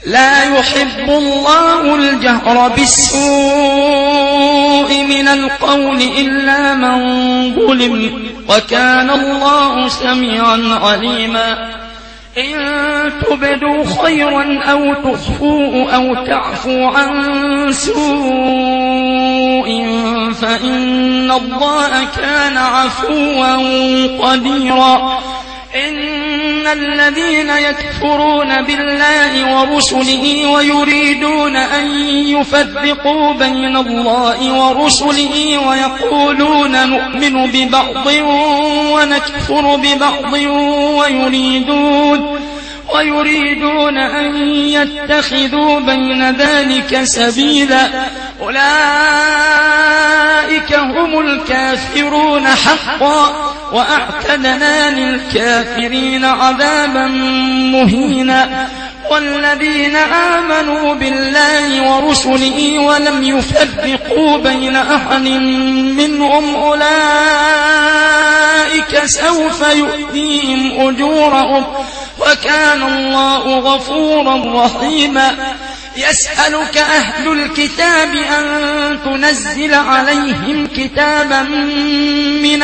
لا يحب الله الجهر بالسوء من القول إلا من ظلم وكان الله سميعا عليما إن تبدوا خيرا أو تخفوه أو تعفو عن سوء فإن الله كان عفوا قديرا إن الذين يكفرون بالله ورسله ويريدون أن يفرقوا بين الله ورسله ويقولون نؤمن ببعض ونكفر ببعض ويريدون أن يتخذوا بين ذلك سبيلا أولئك هم الكافرون حقا وأعتدنا للكافرين عذابا مهينا والذين آمنوا بالله ورسله ولم يفرقوا بين أحد منهم أولئك سوف يؤتيهم أجورهم وكان الله غفورا رحيما يسألك أهل الكتاب أن تنزل عليهم كتابا من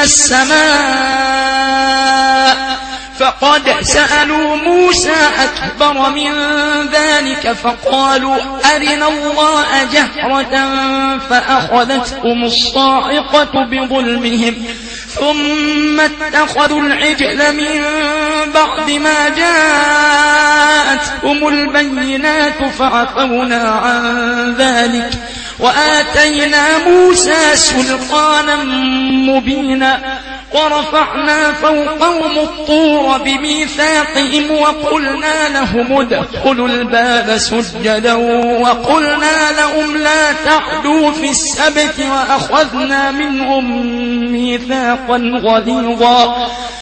السماء فقد سألوا موسى أكبر من ذلك فقالوا أرنا الله جهرة فأخذتهم الصاعقة بظلمهم ثم اتخذوا العجل من بعد ما جاءتهم البينات فعفونا عن ذلك وآتينا موسى سلطانا مبينا ورفعنا فوقهم الطور بميثاقهم وقلنا لهم ادخلوا الباب سجدا وقلنا لهم لا تعدوا في السبت وأخذنا منهم ميثاقا غليظا